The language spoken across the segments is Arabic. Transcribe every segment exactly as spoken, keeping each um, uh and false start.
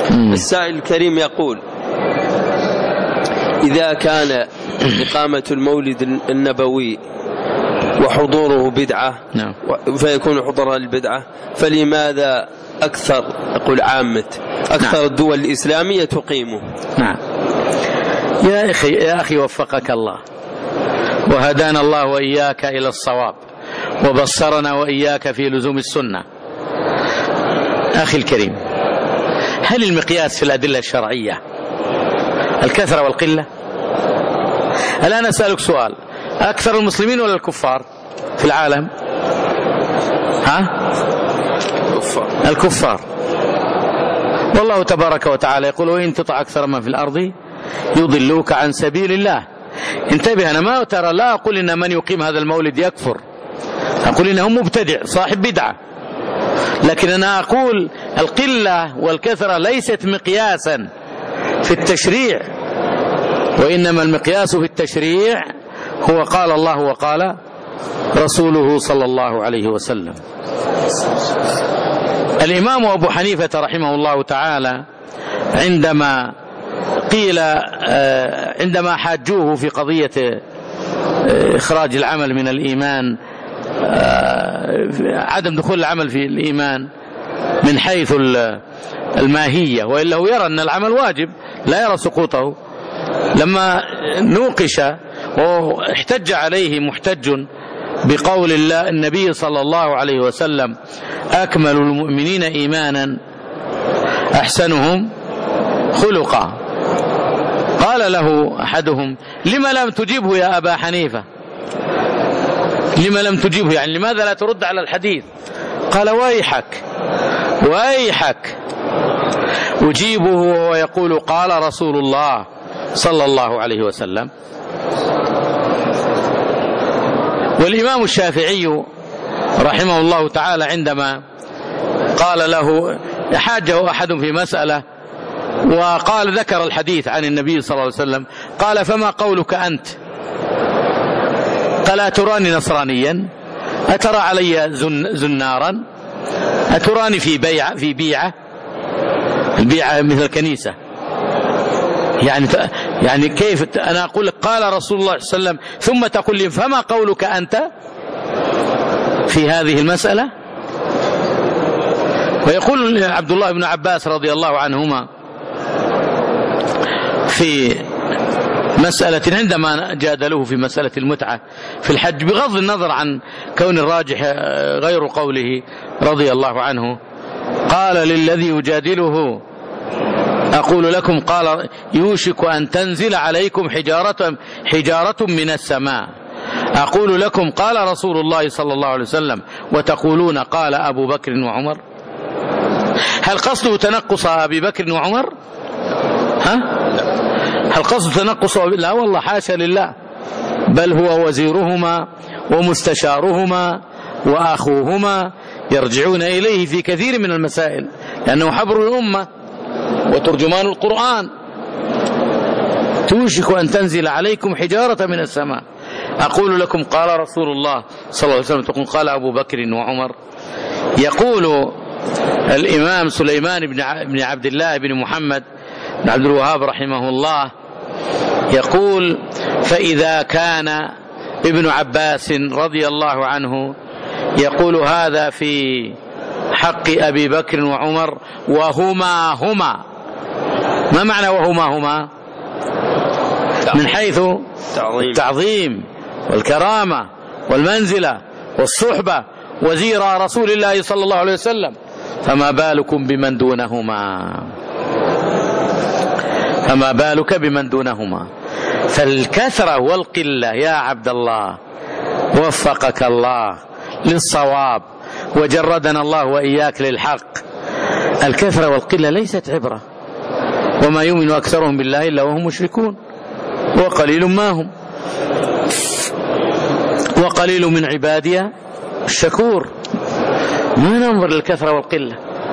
السائل الكريم يقول: إذا كان إقامة المولد النبوي وحضوره بدعة نعم. فيكون حضورها البدعة، فلماذا أكثر أقول عامة أكثر نعم. الدول الإسلامية تقيمه؟ نعم يا أخي يا أخي وفقك الله وهدانا الله وإياك إلى الصواب وبصرنا وإياك في لزوم السنة. أخي الكريم، هل المقياس في الأدلة الشرعية الكثرة والقلة؟ الآن أسألك سؤال: أكثر المسلمين ولا الكفار في العالم؟ ها؟ الكفار. الكفار. والله تبارك وتعالى يقول: وإن تطع أكثر من في الأرض يضلوك عن سبيل الله. انتبه، أنا ما ترى لا أقول إن من يقيم هذا المولد يكفر، أقول إنه مبتدع صاحب بدعة، لكن أنا أقول القلة والكثرة ليست مقياسا في التشريع، وإنما المقياس في التشريع هو قال الله وقال رسوله صلى الله عليه وسلم. الإمام أبو حنيفة رحمه الله تعالى عندما قيل عندما حاجوه في قضية إخراج العمل من الإيمان، عدم دخول العمل في الإيمان من حيث الماهية، وإلا هو يرى أن العمل واجب لا يرى سقوطه، لما نوقش واحتج عليه محتج بقول الله النبي صلى الله عليه وسلم: أكمل المؤمنين إيمانا أحسنهم خلقا. قال له أحدهم: لما لم تجيبه يا أبا حنيفة؟ لما لم تجيبه يعني لماذا لا ترد على الحديث؟ قال: ويحك ويحك أجيبه وهو يقول قال رسول الله صلى الله عليه وسلم. والإمام الشافعي رحمه الله تعالى عندما قال له حاجه أحد في مسألة وقال ذكر الحديث عن النبي صلى الله عليه وسلم، قال: فما قولك أنت؟ قال: أتراني نصرانيا؟ أترى علي زن زنارا؟ أتراني في بيعة في بيعة البيعة مثل الكنيسة؟ يعني يعني كيف أنا أقول لك قال رسول الله صلى الله عليه وسلم ثم تقول لي فما قولك أنت في هذه المسألة؟ ويقول عبد الله بن عباس رضي الله عنهما في مسألة عندما جادلوه في مسألة المتعة في الحج، بغض النظر عن كون الراجح غير قوله رضي الله عنه، قال للذي يجادله: أقول لكم قال يوشك أن تنزل عليكم حجارة حجارة من السماء، أقول لكم قال رسول الله صلى الله عليه وسلم وتقولون قال أبو بكر وعمر. هل قصده تنقص أبي بكر وعمر؟ ها؟ هل قصده تنقص؟ لا والله، حاشا لله، بل هو وزيرهما ومستشارهما وأخوهما يرجعون إليه في كثير من المسائل، لأنه حبر الأمة وترجمان القرآن. توشك أن تنزل عليكم حجارة من السماء، أقول لكم قال رسول الله صلى الله عليه وسلم تقول قال أبو بكر وعمر. يقول الإمام سليمان بن عبد الله بن محمد بن عبد الوهاب رحمه الله يقول: فإذا كان ابن عباس رضي الله عنه يقول هذا في حق أبي بكر وعمر وهما هما، ما معنى وهما هما؟ من حيث التعظيم والكرامة والمنزلة والصحبة وزير رسول الله صلى الله عليه وسلم، فما بالكم بمن دونهما؟ فما بالك بمن دونهما؟ فالكثرة والقلة يا عبد الله وفقك الله للصواب وجردنا الله وإياك للحق، الكثرة والقلة ليست عبرة، وما يؤمن أكثرهم بالله إلا وهم مشركون وقليل ما هم وقليل من عبادي الشكور. ما ننظر للكثرة والقلة،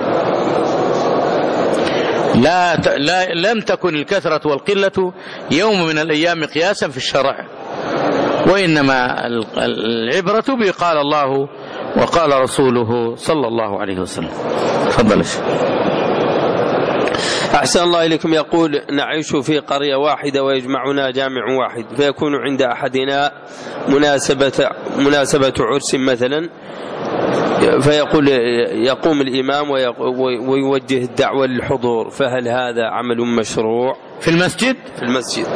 لا, لا لم تكن الكثرة والقلة يوم من الأيام قياسا في الشرع، وإنما العبرة بقال الله وقال رسوله صلى الله عليه وسلم. تفضل. أحسن الله إليكم. يقول نعيش في قرية واحدة ويجمعنا جامع واحد، فيكون عند أحدنا مناسبة مناسبة عرس مثلا، فيقول يقوم الإمام ويوجه الدعوة للحضور، فهل هذا عمل مشروع في المسجد؟ في المسجد.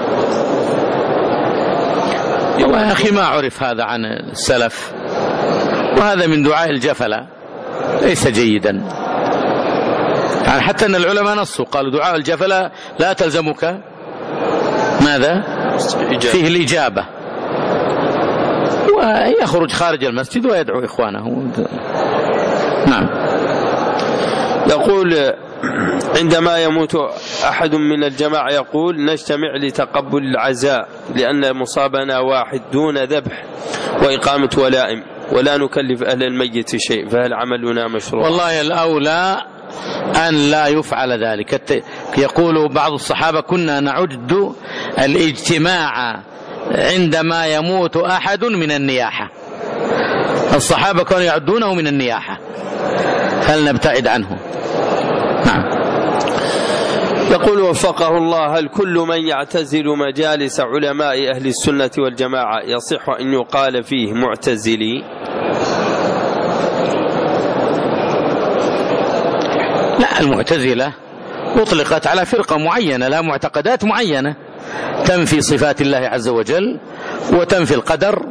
والله يا أخي ما عرف هذا عن السلف، وهذا من دعاء الجفلة، ليس جيدا. يعني حتى أن العلماء نصوا قالوا دعاء الجفلة لا تلزمك ماذا؟ فيه الإجابة، ويخرج خارج المسجد ويدعو إخوانه. نعم. يقول عندما يموت أحد من الجماعة يقول نجتمع لتقبل العزاء لأن مصابنا واحد دون ذبح وإقامة ولائم ولا نكلف أهل الميت شيء، فهل عملنا مشروع؟ والله الأولى أن لا يفعل ذلك. يقول بعض الصحابة كنا نعد الاجتماع عندما يموت أحد من النياحة، الصحابة كانوا يعدونه من النياحة، هل نبتعد عنه؟ نعم. يقول وفقه الله هل كل من يعتزل مجالس علماء أهل السنة والجماعة يصح أن يقال فيه معتزلي؟ لا، المعتزلة أطلقت على فرقة معينة لا معتقدات معينة تنفي صفات الله عز وجل وتنفي القدر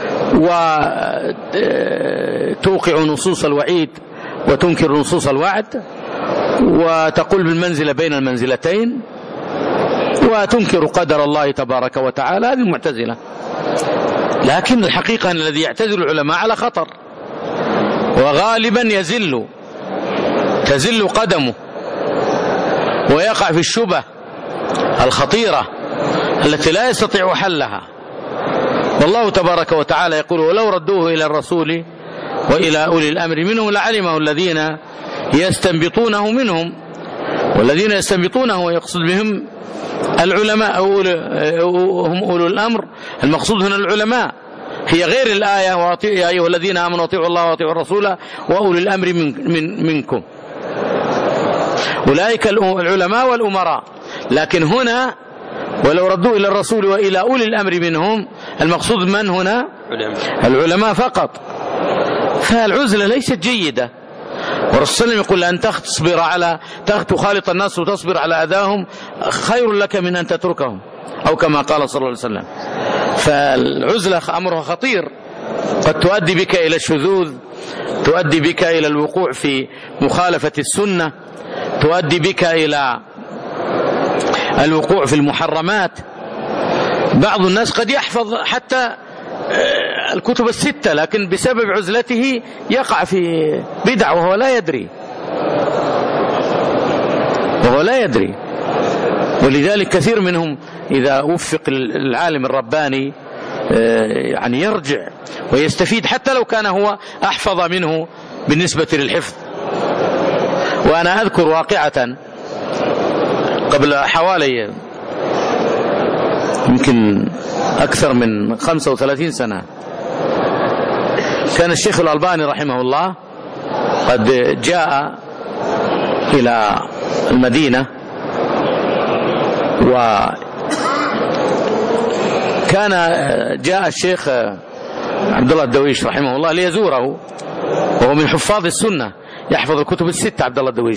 وتوقع نصوص الوعيد وتنكر نصوص الوعد وتقول بالمنزلة بين المنزلتين وتنكر قدر الله تبارك وتعالى، هذه المعتزلة. لكن الحقيقة أن الذي يعتزل العلماء على خطر، وغالبا يزل تزل قدمه ويقع في الشبه الخطيرة التي لا يستطيع حلها. والله تبارك وتعالى يقول ولو ردوه إلى الرسول وإلى أولي الأمر منهم لعلمه الذين يستنبطونه منهم، والذين يستنبطونه يقصد بهم العلماء أو هم أولو الأمر، المقصود هنا العلماء، هي غير الآية يا أيها الذين آمنوا أطيعوا الله وأطيعوا الرسول وأولي الأمر من من منكم، أولئك العلماء والأمراء. لكن هنا ولو ردوا إلى الرسول وإلى أولي الأمر منهم، المقصود من هنا؟ العلماء فقط. فالعزلة ليست جيدة، والرسول يقول أن تصبر على تخالط الناس وتصبر على أذاهم خير لك من أن تتركهم، أو كما قال صلى الله عليه وسلم. فالعزلة أمرها خطير، قد تؤدي بك إلى الشذوذ، تؤدي بك إلى الوقوع في مخالفة السنة، تؤدي بك إلى الوقوع في المحرمات. بعض الناس قد يحفظ حتى الكتب الستة، لكن بسبب عزلته يقع في بدع وهو لا يدري وهو لا يدري ولذلك كثير منهم إذا وفق العالم الرباني يعني يرجع ويستفيد حتى لو كان هو أحفظ منه بالنسبة للحفظ. وأنا أذكر واقعة قبل حوالي يمكن أكثر من خمسة وثلاثين سنة، كان الشيخ الألباني رحمه الله قد جاء إلى المدينة، وكان جاء الشيخ عبد الله الدويش رحمه الله ليزوره، وهو من حفاظ السنة يحفظ الكتب الستة عبد الله الدويش.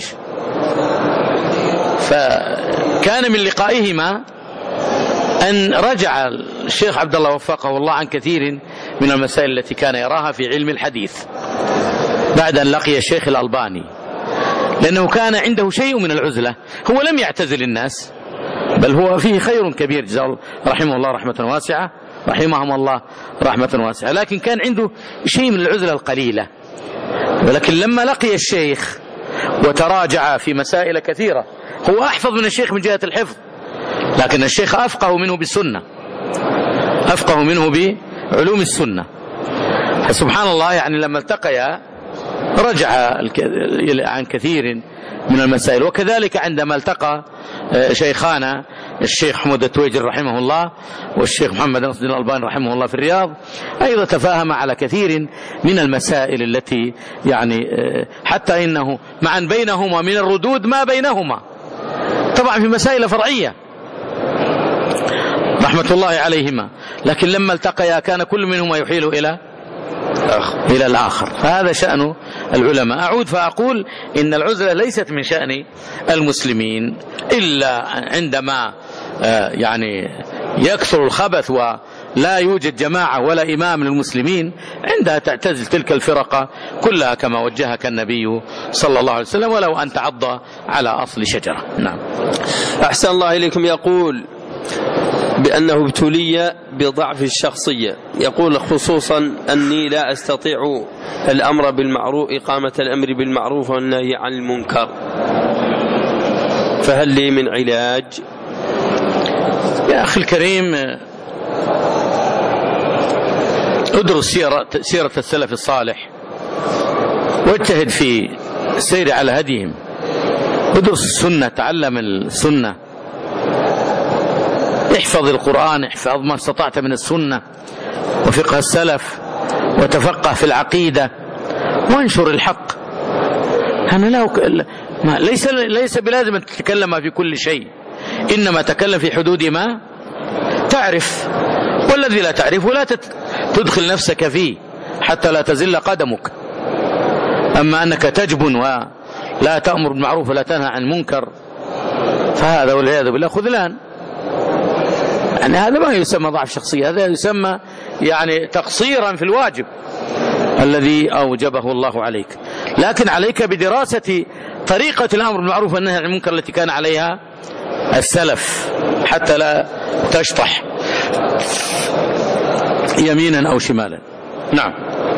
فكان من لقائهما أن رجع الشيخ عبد الله وفقه الله عن كثير من المسائل التي كان يراها في علم الحديث بعد أن لقي الشيخ الألباني، لأنه كان عنده شيء من العزلة. هو لم يعتزل الناس، بل هو فيه خير كبير جزاه رحمه الله رحمة واسعة، رحمهم الله رحمة واسعة، لكن كان عنده شيء من العزلة القليلة. ولكن لما لقي الشيخ وتراجع في مسائل كثيرة، هو أحفظ من الشيخ من جهة الحفظ، لكن الشيخ أفقه منه بالسنة، أفقه منه بعلوم السنة. سبحان الله، يعني لما التقيا رجع عن كثير من المسائل. وكذلك عندما التقى شيخانا الشيخ حمود التويجر رحمه الله والشيخ محمد نصر الدين الألباني رحمه الله في الرياض، أيضا تفاهم على كثير من المسائل التي يعني حتى إنه معا بينهما من الردود ما بينهما، طبعا في مسائل فرعية رحمة الله عليهما، لكن لما التقيا كان كل منهما يحيل إلى إلى الآخر. فهذا شأن العلماء. أعود فأقول إن العزلة ليست من شأن المسلمين إلا عندما يعني يكثر الخبث ولا يوجد جماعة ولا إمام للمسلمين، عندها تعتزل تلك الفرقة كلها كما وجهك النبي صلى الله عليه وسلم، ولو أن تعض على أصل شجرة. نعم. أحسن الله إليكم. يقول بأنه ابتلي بضعف الشخصية، يقول خصوصا أني لا أستطيع الأمر بالمعروف إقامة الأمر بالمعروف والنهي عن المنكر، فهل لي من علاج؟ يا أخي الكريم، ادرس سيرة, سيرة السلف الصالح واجتهد في السير على هديهم، ادرس السنة، تعلم السنة، احفظ القرآن، احفظ ما استطعت من السنة وفقه السلف، وتفقه في العقيدة، وانشر الحق. أنا لا ما ليس ليس بلازم أن تتكلم في كل شيء، إنما تكلم في حدود ما تعرف، والذي لا تعرفه لا تدخل نفسك فيه حتى لا تزل قدمك. أما أنك تجبن ولا تأمر بالمعروف ولا تنهى عن المنكر، فهذا والعياذ بالله خذلان. يعني هذا ما يسمى ضعف شخصية، هذا يسمى يعني تقصيرا في الواجب الذي أوجبه الله عليك. لكن عليك بدراسة طريقة الأمر بالمعروف والنهي عن المنكر التي كان عليها السلف، حتى لا تشطح يمينا أو شمالا. نعم.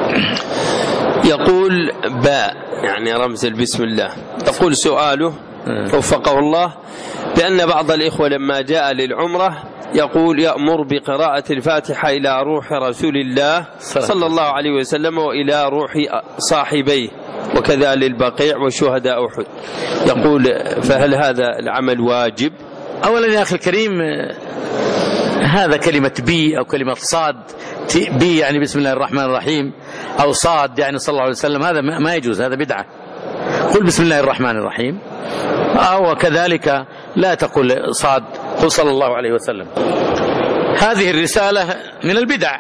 يقول باء، يعني رمز البسم الله. يقول سؤاله وفقه الله بأن بعض الإخوة لما جاء للعمرة يقول يأمر بقراءة الفاتحة إلى روح رسول الله صلى الله عليه وسلم وإلى روح صاحبيه وكذا للبقيع وشهداء أحد. يقول فهل هذا العمل واجب؟ أولا يا أخي الكريم، هذا كلمة بي أو كلمة صاد، بي يعني بسم الله الرحمن الرحيم، أو صاد يعني صلى الله عليه وسلم، هذا ما يجوز، هذا بدعة. قل بسم الله الرحمن الرحيم، أو كذلك لا تقل صاد، قل صلى الله عليه وسلم. هذه الرسالة من البدع.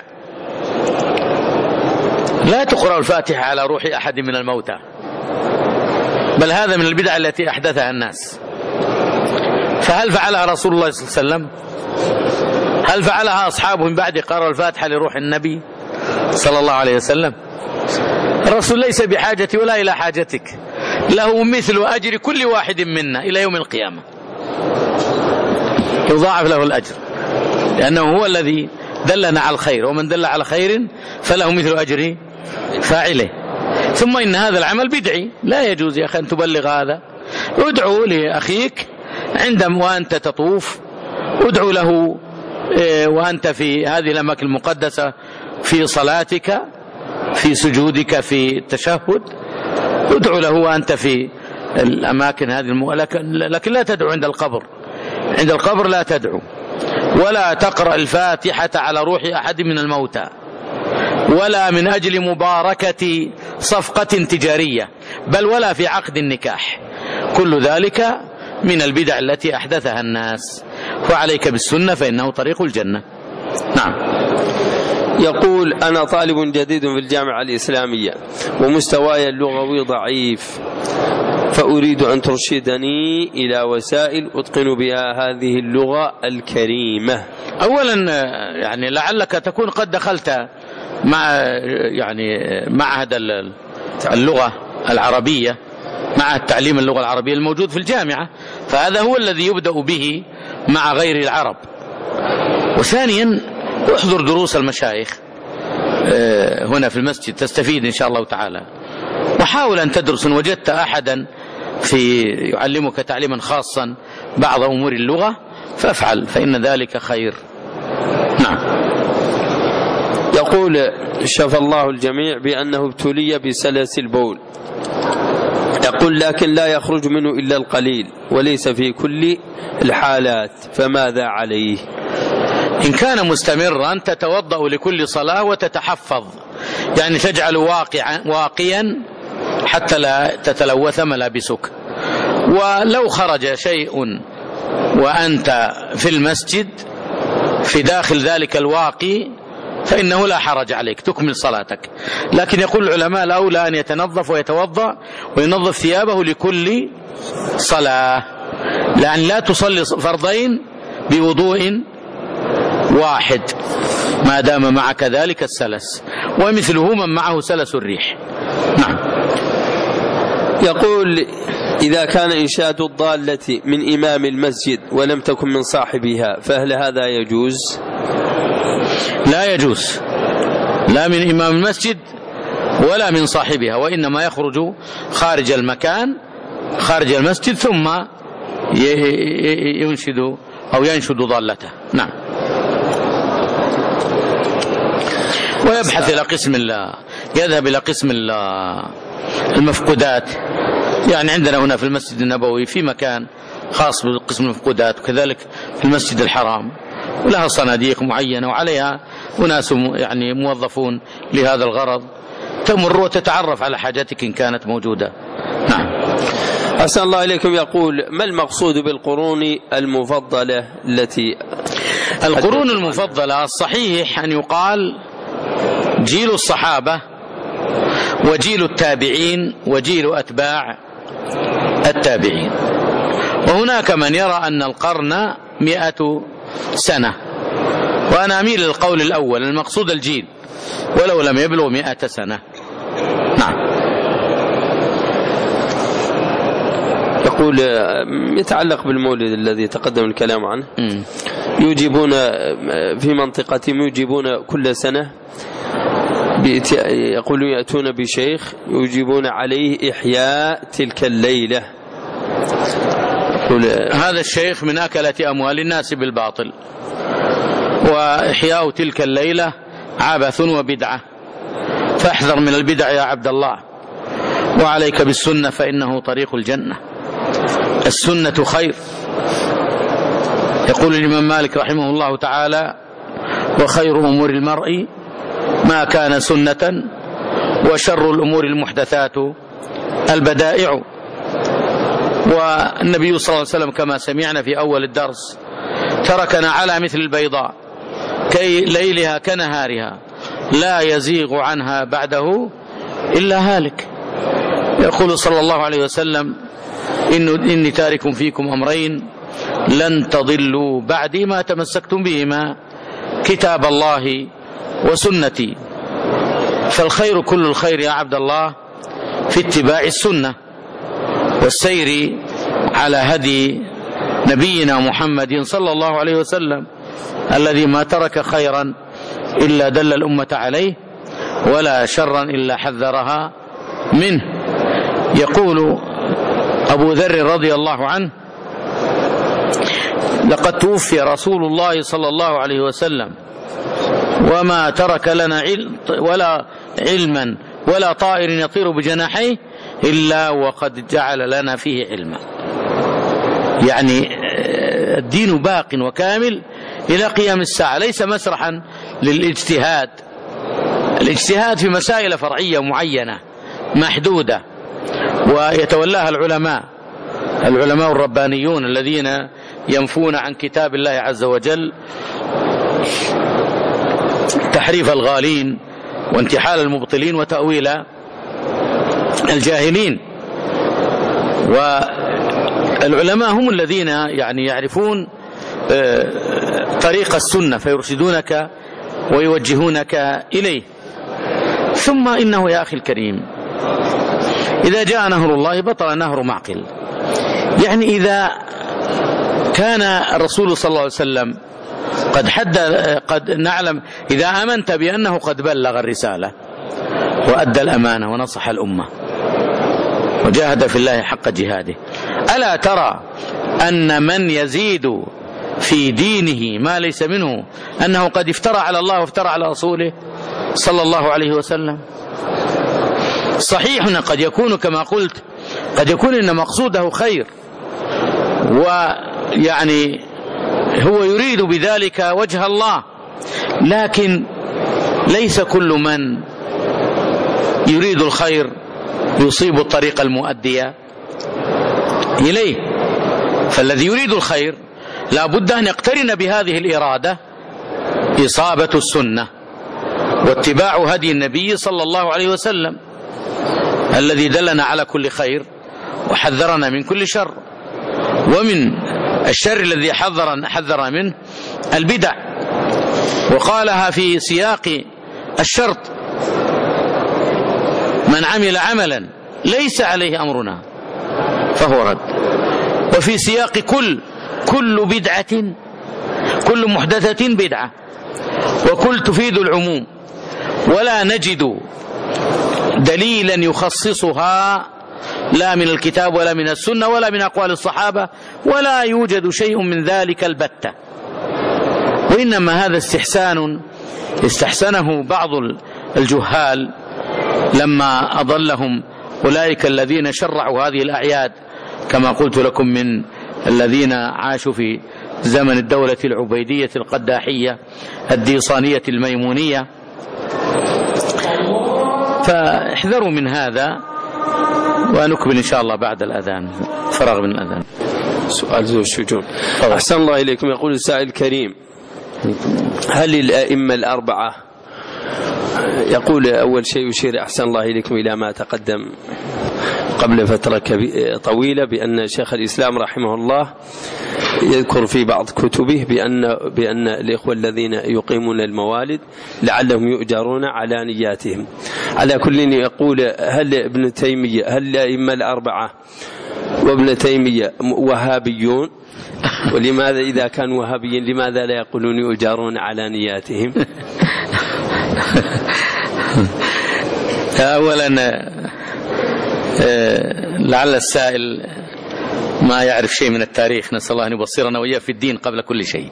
لا تقرأ الفاتحة على روح أحد من الموتى، بل هذا من البدع التي أحدثها الناس. فهل فعلها رسول الله صلى الله عليه وسلم؟ هل فعلها أصحابه من بعد قرأوا الفاتحة لروح النبي صلى الله عليه وسلم؟ الرسول ليس بحاجتي ولا إلى حاجتك، له مثل أجر كل واحد منا إلى يوم القيامة، يضاعف له الأجر، لأنه هو الذي دلنا على الخير، ومن دل على خير فله مثل أجر فاعله. ثم إن هذا العمل بدعي، لا يجوز يا أخي أن تبلغ هذا. ادعو لأخيك عندما وأنت تطوف، ادعو له وأنت في هذه الأماكن المقدسة، في صلاتك، في سجودك، في التشهد، ادعو له وأنت في الأماكن هذه الم... لكن لا تدعو عند القبر. عند القبر لا تدعو، ولا تقرأ الفاتحة على روح أحد من الموتى، ولا من أجل مباركة صفقة تجارية، بل ولا في عقد النكاح. كل ذلك من البدع التي أحدثها الناس، وعليك بالسنة فإنه طريق الجنة. نعم. يقول أنا طالب جديد في الجامعة الإسلامية ومستواي اللغوي ضعيف، فأريد أن ترشدني إلى وسائل أتقن بها هذه اللغة الكريمة. أولا يعني لعلك تكون قد دخلت مع يعني معهد اللغة العربية، مع التعليم اللغة العربية الموجود في الجامعة، فهذا هو الذي يبدأ به مع غير العرب. وثانيا احضر دروس المشايخ هنا في المسجد، تستفيد إن شاء الله تعالى. وحاول أن تدرس، إن وجدت أحدا في يعلمك تعليما خاصا بعض أمور اللغة فافعل، فإن ذلك خير. نعم. يقول شفى الله الجميع بأنه ابتلي بسلس البول، يقول لكن لا يخرج منه إلا القليل وليس في كل الحالات، فماذا عليه؟ إن كان مستمرا تتوضأ لكل صلاة وتتحفظ، يعني تجعل واقعا واقيا حتى لا تتلوث ملابسك. ولو خرج شيء وأنت في المسجد في داخل ذلك الواقي فإنه لا حرج عليك تكمل صلاتك. لكن يقول العلماء الأولى أن يتنظف ويتوضأ وينظف ثيابه لكل صلاة، لأن لا تصلي فرضين بوضوء واحد ما دام معك ذلك السلس، ومثله من معه سلس الريح. نعم. يقول: إذا كان إنشاد الضالة من إمام المسجد ولم تكن من صاحبها فهل هذا يجوز؟ لا يجوز، لا من إمام المسجد ولا من صاحبها، وإنما يخرج خارج المكان خارج المسجد ثم ينشد أو ينشد ضالته. نعم. ويبحث إلى قسم الله، يذهب إلى قسم الله المفقودات. يعني عندنا هنا في المسجد النبوي في مكان خاص بقسم المفقودات، وكذلك في المسجد الحرام، ولها صناديق معينة وعليها أناس يعني موظفون لهذا الغرض، تمر وتتعرف على حاجاتك إن كانت موجودة. نعم. أحسن الله إليكم. يقول: ما المقصود بالقرون المفضلة التي القرون المفضلة الصحيح أن يقال جيل الصحابة وجيل التابعين وجيل أتباع التابعين. وهناك من يرى أن القرن مئة سنة، وأنا أميل للقول الأول، المقصود الجيل ولو لم يبلغ مئة سنة. نعم. يقول: يتعلق بالمولد الذي تقدم الكلام عنه، م. يجيبون في منطقتهم يجيبون كل سنة، يقولون يأتون بشيخ يجيبون عليه إحياء تلك الليلة. هذا الشيخ من أكلة أموال الناس بالباطل، وإحياء تلك الليلة عبث وبدعة، فاحذر من البدع يا عبد الله، وعليك بالسنة فإنه طريق الجنة. السنة خير. يقول الإمام مالك رحمه الله تعالى: وخير أمور المرء ما كان سنة، وشر الأمور المحدثات البدائع. والنبي صلى الله عليه وسلم كما سمعنا في أول الدرس تركنا على مثل البيضاء كي ليلها كنهارها لا يزيغ عنها بعده إلا هالك. يقول صلى الله عليه وسلم: إن إني تارك فيكم أمرين لن تضلوا بعدي ما تمسكتم بهما، كتاب الله وسنتي. فالخير كل الخير يا عبد الله في اتباع السنة والسير على هدي نبينا محمد صلى الله عليه وسلم، الذي ما ترك خيرا إلا دل الأمة عليه، ولا شرا إلا حذرها منه. يقول أبو ذر رضي الله عنه: لقد توفي رسول الله صلى الله عليه وسلم وما ترك لنا علم ولا علما ولا طائر يطير بجناحيه إلا وقد جعل لنا فيه علما. يعني الدين باق وكامل إلى قيام الساعة، ليس مسرحا للاجتهاد. الاجتهاد في مسائل فرعية معينة محدودة ويتولاها العلماء العلماء الربانيون الذين ينفون عن كتاب الله عز وجل تحريف الغالين وانتحال المبطلين وتأويل الجاهلين. والعلماء هم الذين يعني يعرفون طريق السنة فيرشدونك ويوجهونك إليه. ثم إنه يا أخي الكريم إذا جاء نهر الله بطل نهر معقل. يعني إذا كان الرسول صلى الله عليه وسلم قد حد قد نعلم إذا آمنت بأنه قد بلغ الرسالة وأدى الأمانة ونصح الأمة وجاهد في الله حق جهاده، ألا ترى أن من يزيد في دينه ما ليس منه أنه قد افترى على الله وافترى على رسوله صلى الله عليه وسلم؟ صحيح أن قد يكون كما قلت قد يكون إن مقصوده خير، ويعني هو يريد بذلك وجه الله، لكن ليس كل من يريد الخير يصيب الطريق المؤدية إليه. فالذي يريد الخير لا بد أن يقترن بهذه الإرادة إصابة السنة واتباع هدي النبي صلى الله عليه وسلم الذي دلنا على كل خير وحذرنا من كل شر، ومن الشر الذي حذرنا حذر منه البدع، وقالها في سياق الشرط: من عمل عملا ليس عليه أمرنا فهو رد. وفي سياق كل كل بدعة كل محدثة بدعة، وكل تفيد العموم، ولا نجد دليلا يخصصها لا من الكتاب ولا من السنة ولا من أقوال الصحابة، ولا يوجد شيء من ذلك البتة، وإنما هذا استحسان استحسنه بعض الجهال لما أضلهم أولئك الذين شرعوا هذه الأعياد، كما قلت لكم من الذين عاشوا في زمن الدولة العبيدية القداحية الديصانية الميمونية. فاحذروا من هذا، ونكمل إن شاء الله بعد الأذان، فراغ من الأذان. سؤال ذو الشجون. أحسن الله إليكم. يقول السائل الكريم: هل الأئمة الأربعة، يقول أول شيء يشير أحسن الله إليكم إلى ما تقدم قبل فترة طويلة بأن شيخ الإسلام رحمه الله يذكر في بعض كتبه بأن بأن الإخوة الذين يقيمون الموالد لعلهم يؤجرون على نياتهم. على كل يقول: هل ابن تيمية هل الأئمة الأربعة وابن تيمية وهابيون؟ ولماذا إذا كانوا وهابيين لماذا لا يقولون يؤجرون على نياتهم؟ أولا لعل السائل ما يعرف شيء من التاريخ، نسأل الله أن يبصرنا وإياه في الدين قبل كل شيء.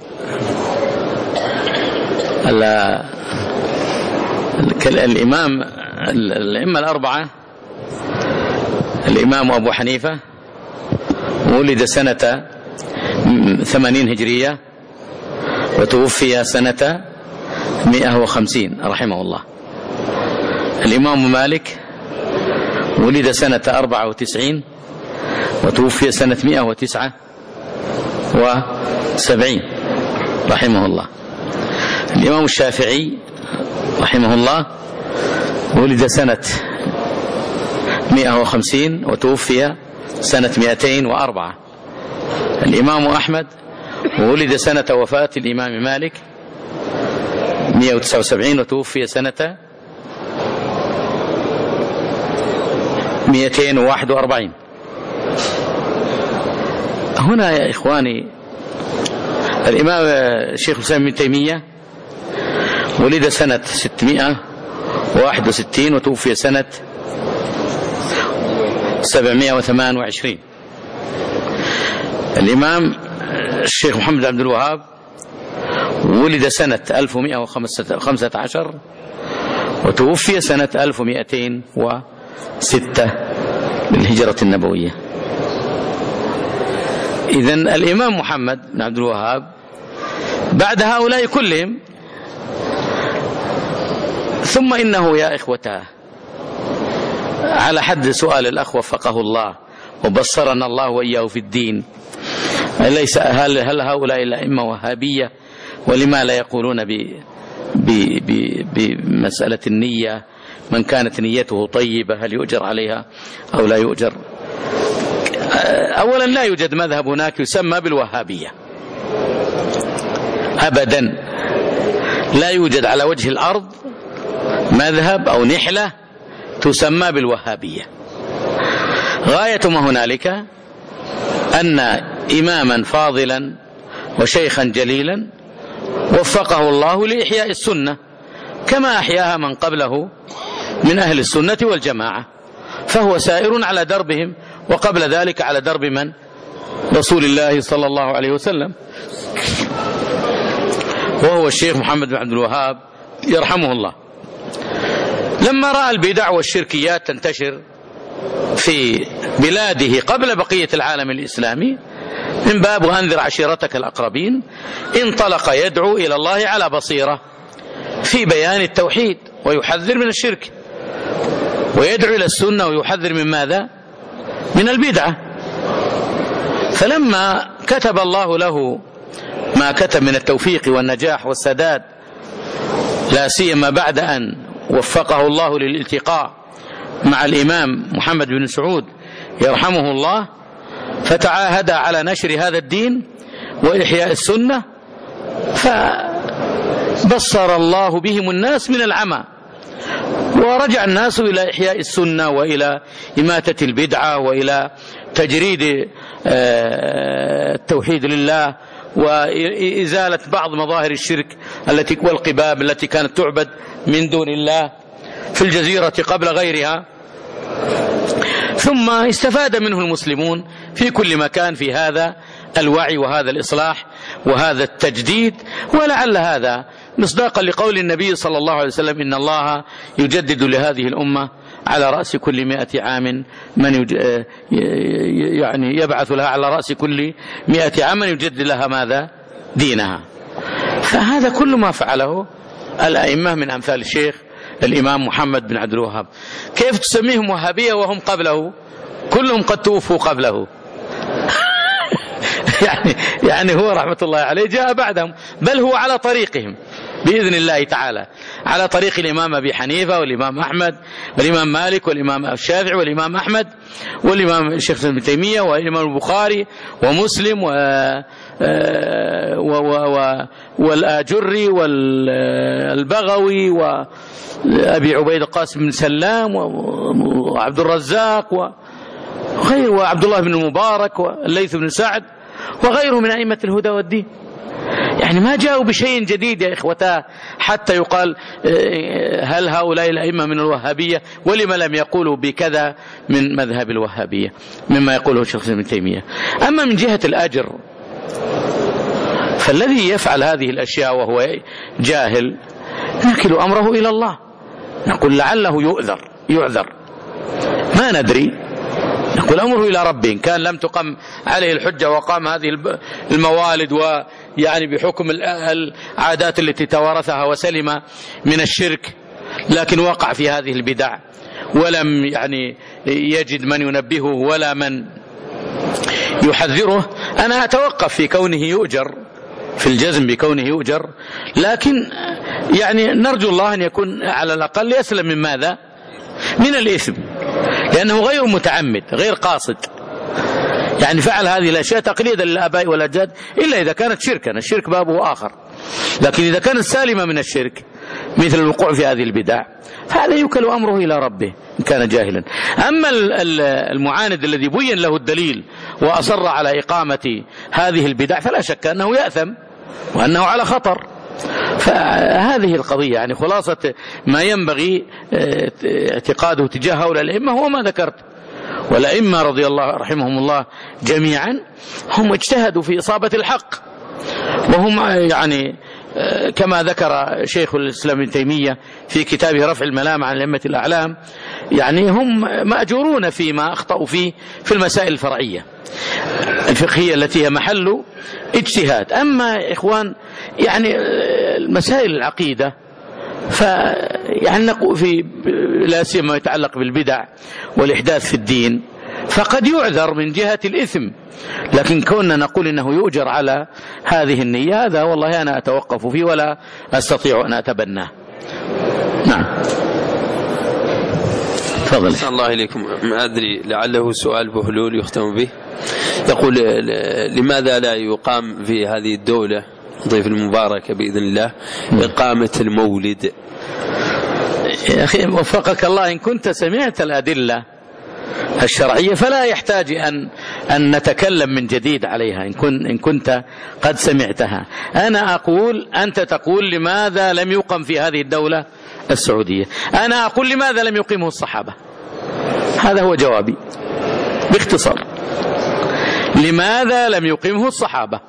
الإمام الأئمة الأربعة، الإمام أبو حنيفة ولد سنة ثمانين هجرية وتوفي سنة مئة وخمسين رحمه الله. الإمام مالك ولد سنة أربعة وتسعين وتوفي سنة مئة وتسعة وسبعين رحمه الله. الإمام الشافعي رحمه الله ولد سنة مئة وخمسين وتوفي سنة مئتين وأربعة. الإمام أحمد ولد سنة وفاة الإمام مالك مئة وتسعة وسبعين وتوفي سنة مئتين وواحد وأربعين. هنا يا إخواني الإمام الشيخ الإسلام ابن تيمية ولد سنة ستمائة وواحد وستين وتوفي سنة سبعمائة وثمانية وعشرين. الإمام الشيخ محمد عبد الوهاب ولد سنة ألف ومئة وخمسة عشر وتوفي سنة ألف ومئتين وستة بالهجرة النبوية. إذن الإمام محمد بن عبد الوهاب بعد هؤلاء كلهم. ثم إنه يا إخوته على حد سؤال الأخ وفقه الله وبصرنا الله وإياه في الدين، ليس هل, هل هؤلاء الأئمة وهابية؟ ولما لا يقولون ب بمسألة النية؟ من كانت نيته طيبة هل يؤجر عليها أو لا يؤجر؟ أولا لا يوجد مذهب هناك يسمى بالوهابية أبدا، لا يوجد على وجه الأرض مذهب أو نحلة تسمى بالوهابية. غاية ما هنالك أن إماما فاضلا وشيخا جليلا وفقه الله لإحياء السنة كما أحياها من قبله من أهل السنة والجماعة، فهو سائر على دربهم، وقبل ذلك على درب من؟ رسول الله صلى الله عليه وسلم، وهو الشيخ محمد بن عبد الوهاب يرحمه الله. لما رأى البدع والشركيات تنتشر في بلاده قبل بقية العالم الإسلامي من باب أنذر عشيرتك الأقربين، انطلق يدعو إلى الله على بصيرة في بيان التوحيد ويحذر من الشرك، ويدعو إلى السنة ويحذر من ماذا؟ من البدعة. فلما كتب الله له ما كتب من التوفيق والنجاح والسداد، لا سيما بعد أن وفقه الله للالتقاء مع الإمام محمد بن سعود يرحمه الله، فتعاهد على نشر هذا الدين وإحياء السنة، فبصر الله بهم الناس من العمى، ورجع الناس إلى إحياء السنة وإلى إماتة البدعة وإلى تجريد التوحيد لله وإزالة بعض مظاهر الشرك التي والقباب التي كانت تعبد من دون الله في الجزيرة قبل غيرها. ثم استفاد منه المسلمون في كل مكان في هذا الوعي وهذا الإصلاح وهذا التجديد. ولعل هذا مصداقا لقول النبي صلى الله عليه وسلم: إن الله يجدد لهذه الأمة على رأس كل مئة عام من يج... يعني يبعث لها على رأس كل مئة عام من يجدد لها ماذا؟ دينها. فهذا كل ما فعله الأئمة من أمثال الشيخ الإمام محمد بن عبد الوهاب. كيف تسميهم وهابية وهم قبله كلهم قد توفوا قبله؟ يعني يعني هو رحمة الله عليه جاء بعدهم، بل هو على طريقهم بإذن الله تعالى، على طريق الإمام أبي حنيفة والإمام أحمد والإمام مالك والإمام الشافعي والإمام أحمد والإمام الشيخ ابن تيمية والإمام البخاري ومسلم و والآجري والبغوي وأبي عبيد القاسم بن سلام وعبد الرزاق وغيره وعبد الله بن المبارك والليث بن سعد وغيره من أئمة الهدى والدين. يعني ما جاءوا بشيء جديد يا إخوتاه حتى يقال هل هؤلاء الأئمة من الوهابية، ولما لم يقولوا بكذا من مذهب الوهابية مما يقوله الشيخ ابن تيمية. أما من جهة الأجر فالذي يفعل هذه الأشياء وهو جاهل نكل أمره إلى الله، نقول لعله يؤذر يعذر ما ندري، نقول أمره إلى ربه. إن كان لم تقم عليه الحجة وقام هذه الموالد ويعني بحكم العادات التي توارثها وسلم من الشرك، لكن وقع في هذه البدع ولم يعني يجد من ينبهه ولا من يحذره، أنا أتوقف في كونه يؤجر، في الجزم بكونه يؤجر، لكن يعني نرجو الله أن يكون على الأقل يسلم من ماذا؟ من الإثم، لأنه غير متعمد غير قاصد، يعني فعل هذه الأشياء تقليدا للآباء والأجداد، إلا إذا كانت شركا، الشرك بابه آخر، لكن إذا كانت سالمة من الشرك مثل الوقوع في هذه البدع فهذا يوكل أمره إلى ربه إن كان جاهلا. أما المعاند الذي بين له الدليل وأصر على إقامة هذه البدع فلا شك أنه يأثم وأنه على خطر. فهذه القضية يعني خلاصة ما ينبغي اعتقاده تجاه هؤلاء الأئمة هو ما ذكرت. والأئمة رضي الله رحمهم الله جميعا هم اجتهدوا في إصابة الحق، وهم يعني كما ذكر شيخ الإسلام ابن تيمية في كتابه رفع الملام عن الأئمة الأعلام، يعني هم مأجورون فيما أخطأوا فيه في المسائل الفرعية الفقهية التي هي محل اجتهاد. أما إخوان يعني المسائل العقيدة فيعني نقول في لا سيما ما يتعلق بالبدع والإحداث في الدين فقد يعذر من جهة الإثم، لكن كنا نقول إنه يؤجر على هذه النية هذا والله أنا أتوقف فيه ولا أستطيع أن أتبناه. نعم تفضل. أحسن الله إليكم. ما أدري لعله سؤال بهلول يختم به، يقول لماذا لا يقام في هذه الدولة ضيف المباركة بإذن الله إقامة المولد؟ يا أخي وفقك الله، إن كنت سمعت الأدلة الشرعية فلا يحتاج أن أن نتكلم من جديد عليها، إن كن إن كنت قد سمعتها. أنا أقول أنت تقول لماذا لم يقم في هذه الدولة السعودية، أنا أقول لماذا لم يقيمه الصحابة. هذا هو جوابي باختصار، لماذا لم يقيمه الصحابة؟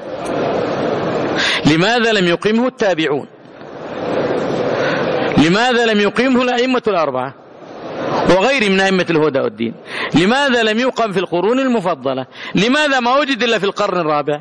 لماذا لم يقيمه التابعون؟ لماذا لم يقيمه الأئمة الأربعة وغير من أئمة الهدى والدين؟ لماذا لم يقم في القرون المفضلة؟ لماذا ما وجد إلا في القرن الرابع؟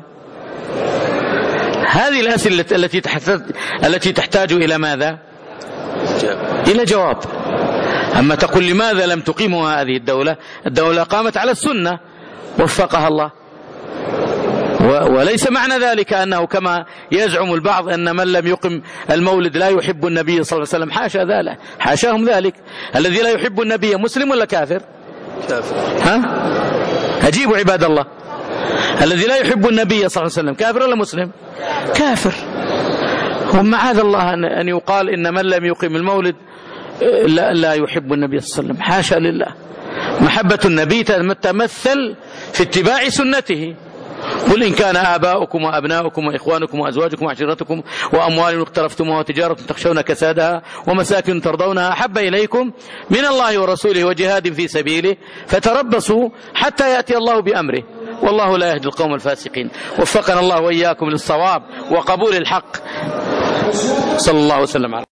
هذه الأسئلة التي تحتاج التي تحتاج إلى ماذا؟ إلى جواب. أما تقول لماذا لم تقيمها هذه الدولة؟ الدولة قامت على السنة وفقها الله وليس معنى ذلك أنه كما يزعم البعض أن من لم يقم المولد لا يحب النبي صلى الله عليه وسلم. حاشا ذلك، حاشاهم ذلك. الذي لا يحب النبي مسلم ولا كافر؟ كافر. ها؟ أجيبوا عباد الله. الذي لا يحب النبي صلى الله عليه وسلم كافر ولا مسلم؟ كافر. ومعاذ الله أن يقال إن من لم يقم المولد لا, لا يحب النبي صلى الله عليه وسلم. حاشا لله. محبة النبي تتمثل في اتباع سنته. قل إن كان آباؤكم وأبناؤكم وإخوانكم وأزواجكم وعشيرتكم وأموال اقترفتموها وتجارة تخشون كسادها ومساكن ترضونها أحب إليكم من الله ورسوله وجهاد في سبيله فتربصوا حتى يأتي الله بأمره والله لا يهدي القوم الفاسقين. وفقنا الله وإياكم للصواب وقبول الحق. صلى الله وسلم على